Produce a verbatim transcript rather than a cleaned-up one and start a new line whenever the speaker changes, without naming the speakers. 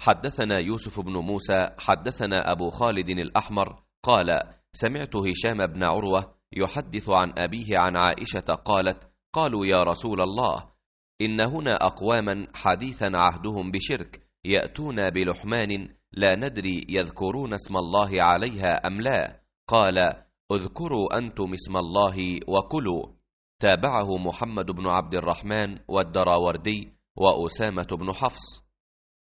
حدثنا يوسف بن موسى حدثنا أبو خالد الأحمر قال: سمعت هشام بن عروة يحدث عن أبيه عن عائشة قالت: قالوا يا رسول الله، إن هنا أقواما حديثا عهدهم بشرك يأتون بلحمان لا ندري يذكرون اسم الله عليها أم لا. قال: اذكروا أنتم اسم الله وكلوا. تابعه محمد بن عبد الرحمن والدراوردي وأسامة بن حفص.